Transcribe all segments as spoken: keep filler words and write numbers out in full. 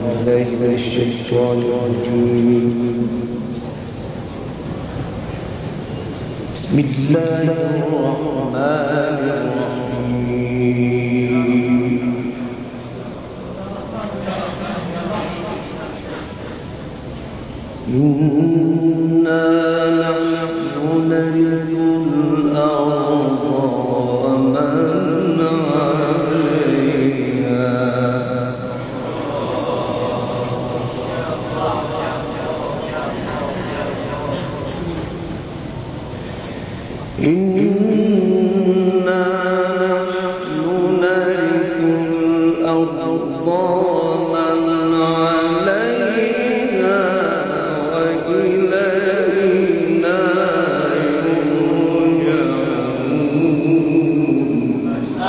بالله من الشيطان الرجيم. بسم الله الرحمن الرحيم. إنا نحن نرث الأرض ومن عليها إنا نحن نرث الأرض ومن عليها وإلينا يرجعون.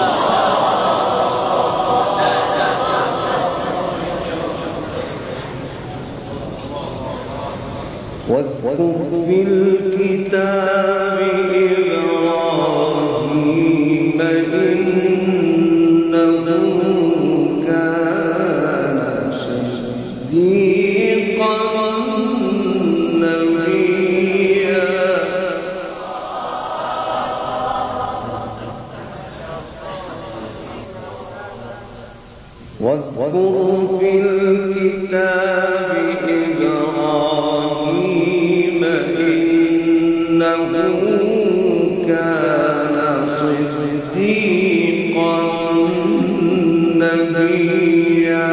واذكر في الكتاب إبراهيم إنه كان صديقا نبيا. واذكر في الكتاب إبراهيم إنه كان صديقا نبيا.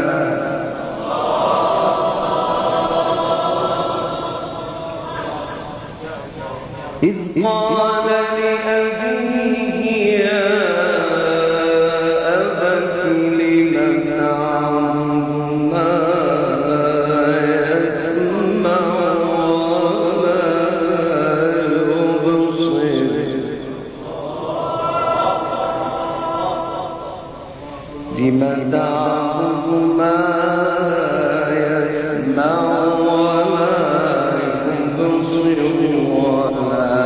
إذ قال لأبيه يا أبت لم تعبد ما لا يسمع ولا يبصر. لم تعبد ما لا يسمع ولا يبصر ولا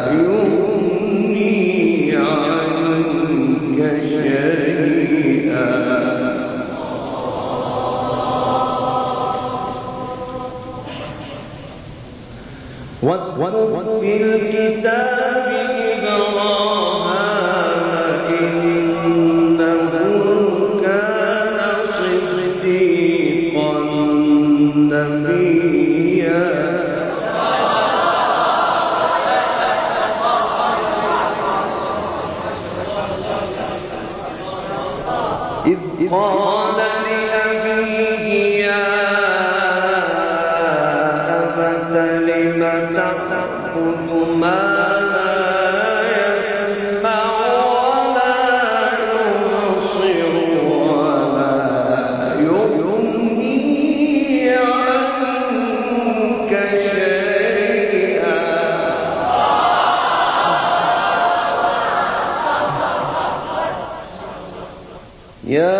يغني عنك شيئا. واذكر في الكتاب إبراهيم إنه كان صديقا نبيا. إذ قال لأبيه يا أبت لم تعبد ما لا يسمع ولا يبصر ولا يغني عنك شيئا. يا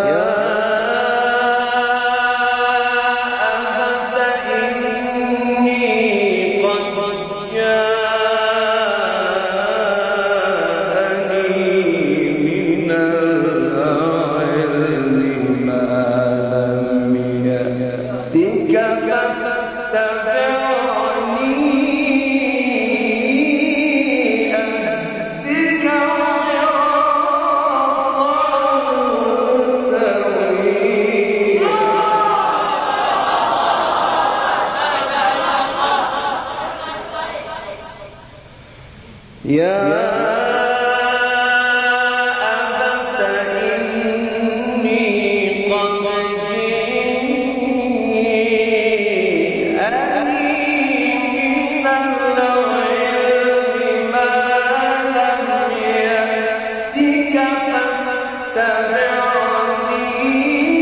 أبت إني قد جاءني من العلم ما لم يأتك فاتبعني أهدك يا أبت إني قد جاءني من العلم ما لم يأتك فاتبعني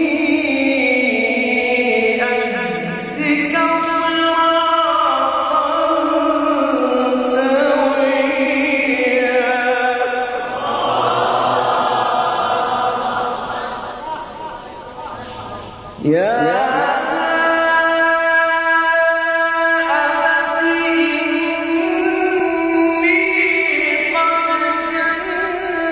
أهدك يا أبت إني قد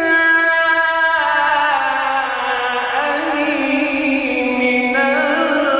جاءني من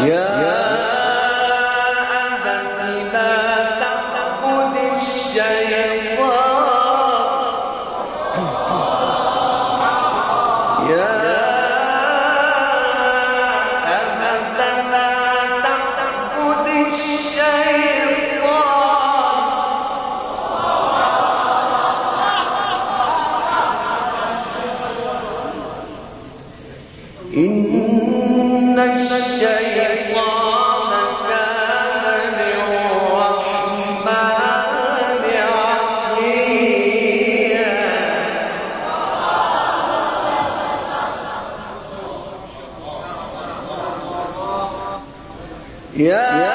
إن الشيطان كان للرحمن عصيا. يا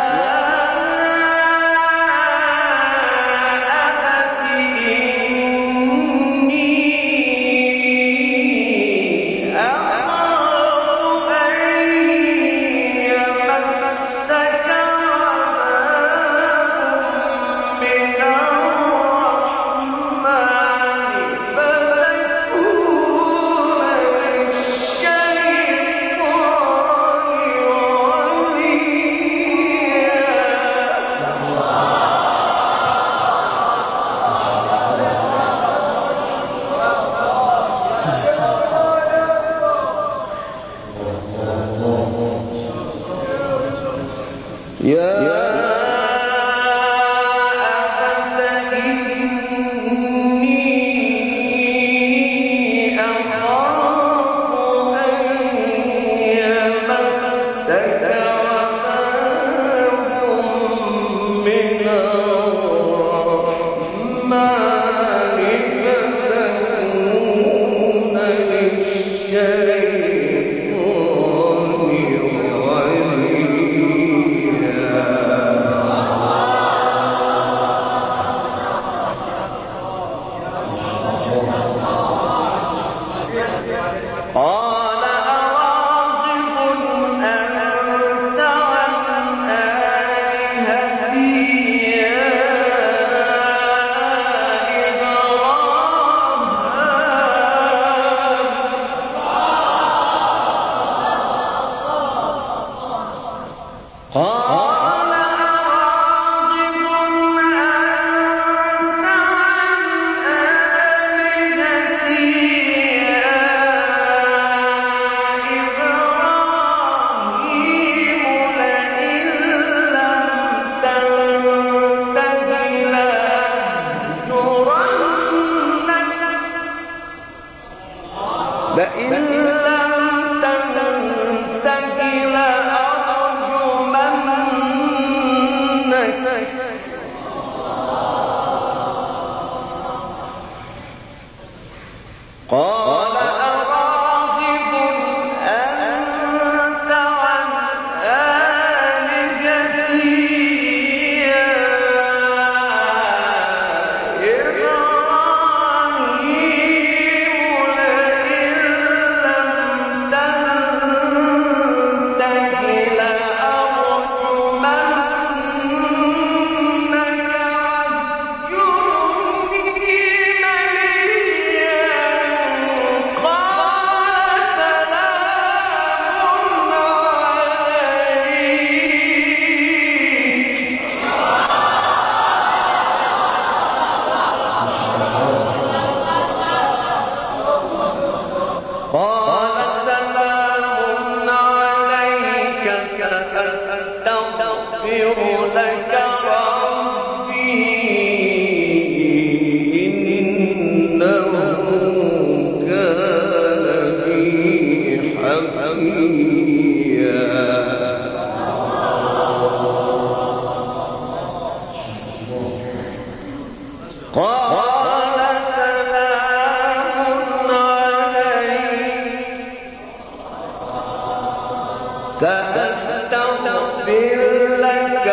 سأستغفر لك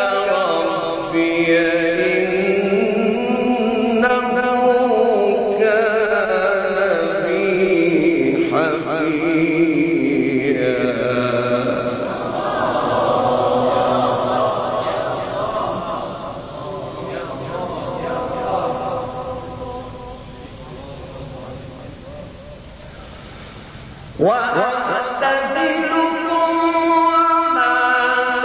ربي إنه كان بي حفيا. وأعتزلكم وما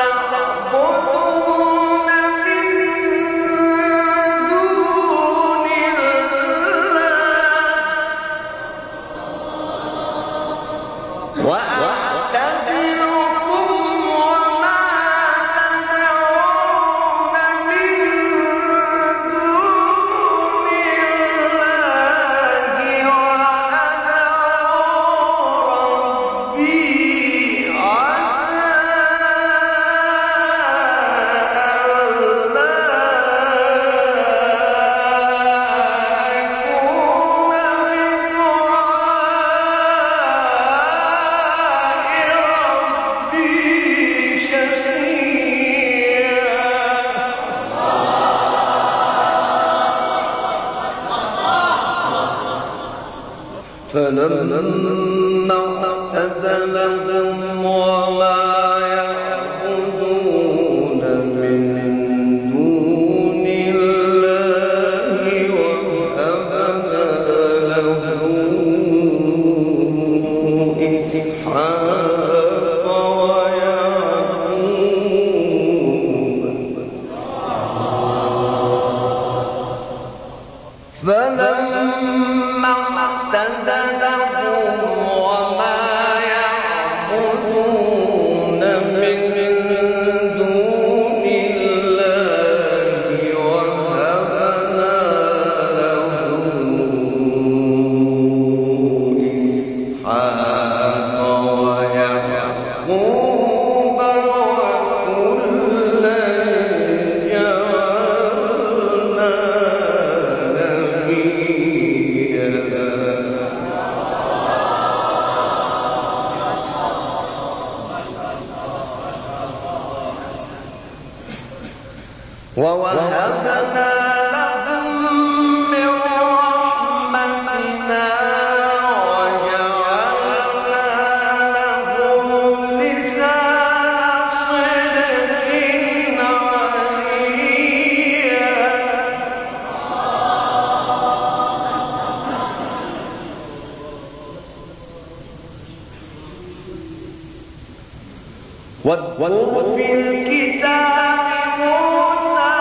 فلما اعتزلهم وما يعبدون من دون الله وهبنا له إسحاق ويعقوب فلما اعتزلهم وما يعبدون من دون الله وهبنا له إسحاق ويعقوب وكلا جعلنا نبيا ووهبنا لهم من رحمتنا وجعلنا لهم لسان صدق عليا واذكر في الكتاب موسى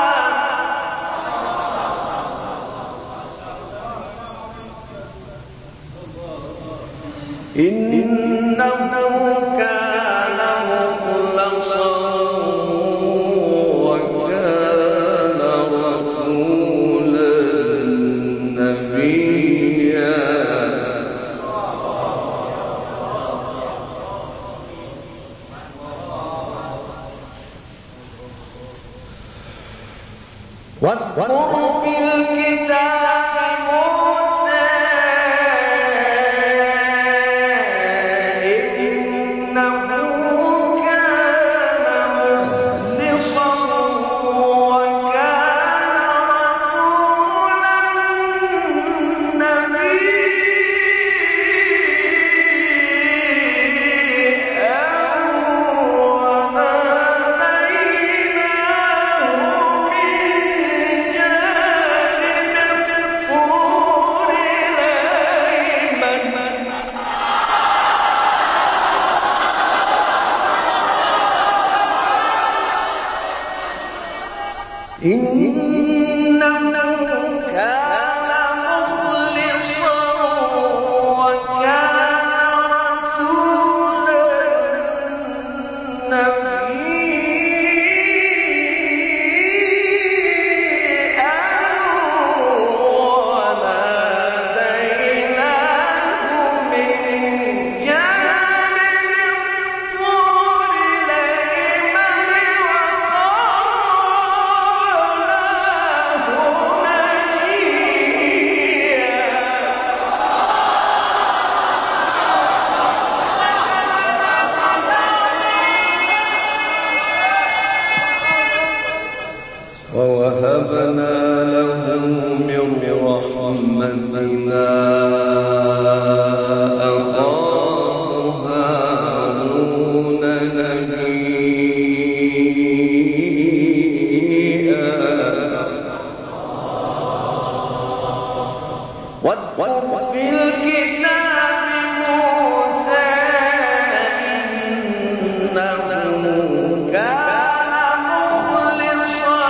إنه كان مخلصا وكان رسولا نبيا واذكر في الكتاب موسى إنه كان مخلصا وكان رسولا نبيا وناديناه من جانب الطور الأيمن إنه كان مخلصا وكان رسولا نبيا وناديناه من جانب الطور الأيمن ووهبنا له من رحمتنا أخاه هارون نبيا واذكر في الكتاب موسى إنه كان مخلصا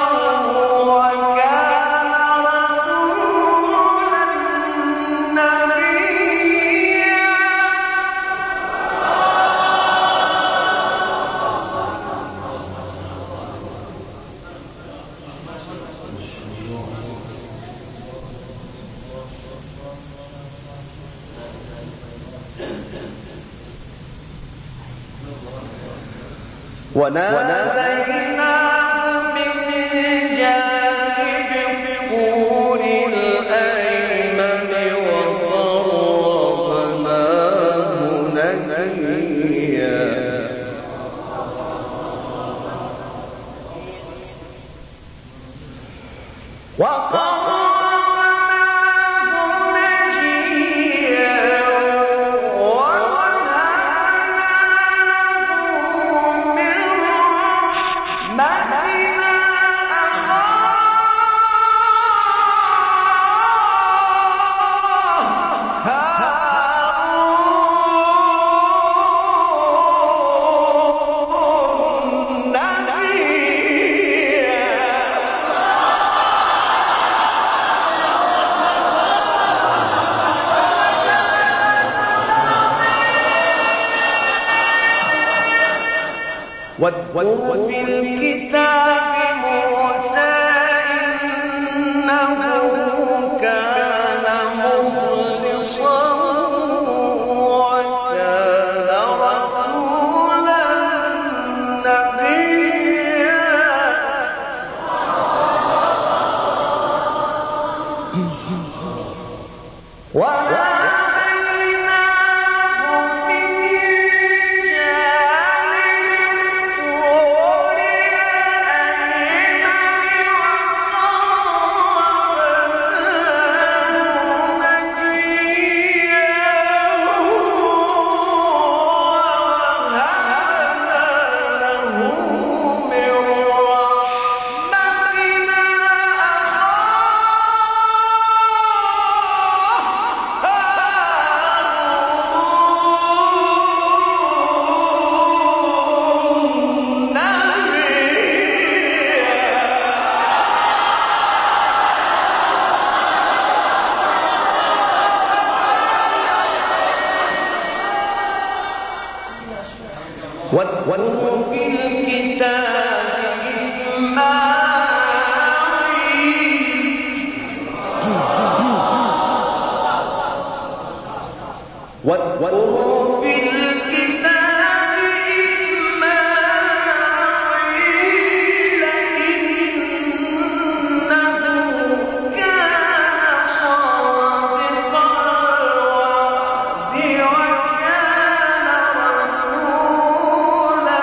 وكان رسولا نبيا وناديناه من جانب الطور الأيمن وقربناه نجيا وقربناه نجيا واذكر في الكتاب موسى إنه كان مخلصا وكان رسولا نبيا واذكر في الكتاب إسماعيل واذكر في الكتاب إسماعيل إنه كان صادق الوعد وكان رسولا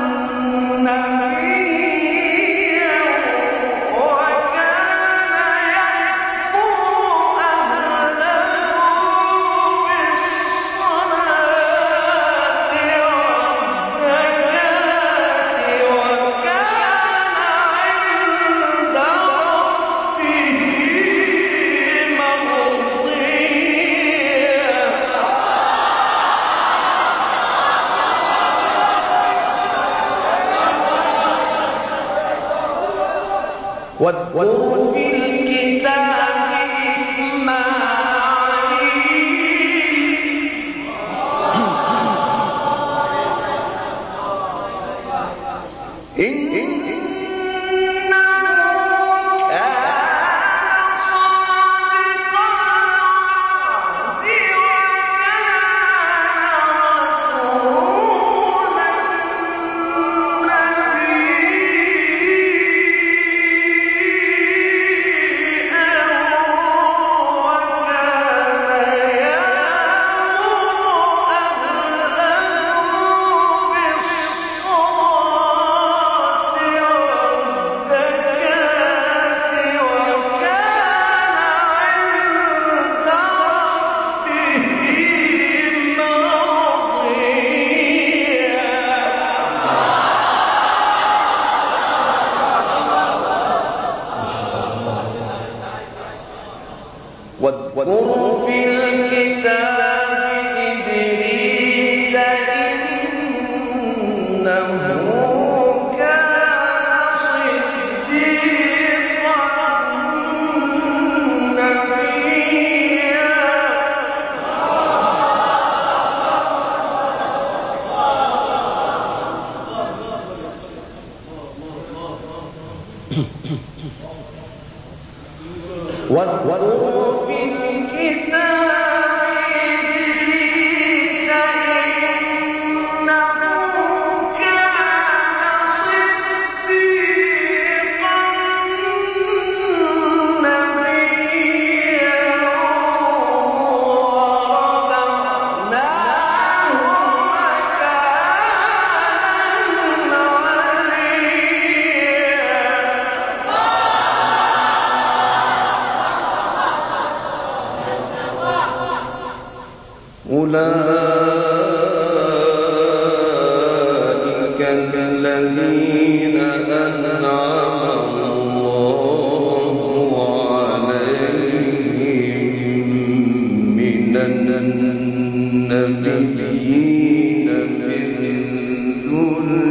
نبيا وكان يأمر أهله واذكر في الكتاب إسماعيل إنه كان صادق الوعد واذكر في الكتاب إدريس إنه كان صديقا نبيا واذكر في الكتاب إدريس إنه كان صديقا نبيا ورفعناه مكانا عليا أولئك الذين أنعم الله عليهم من النبيين من ذرية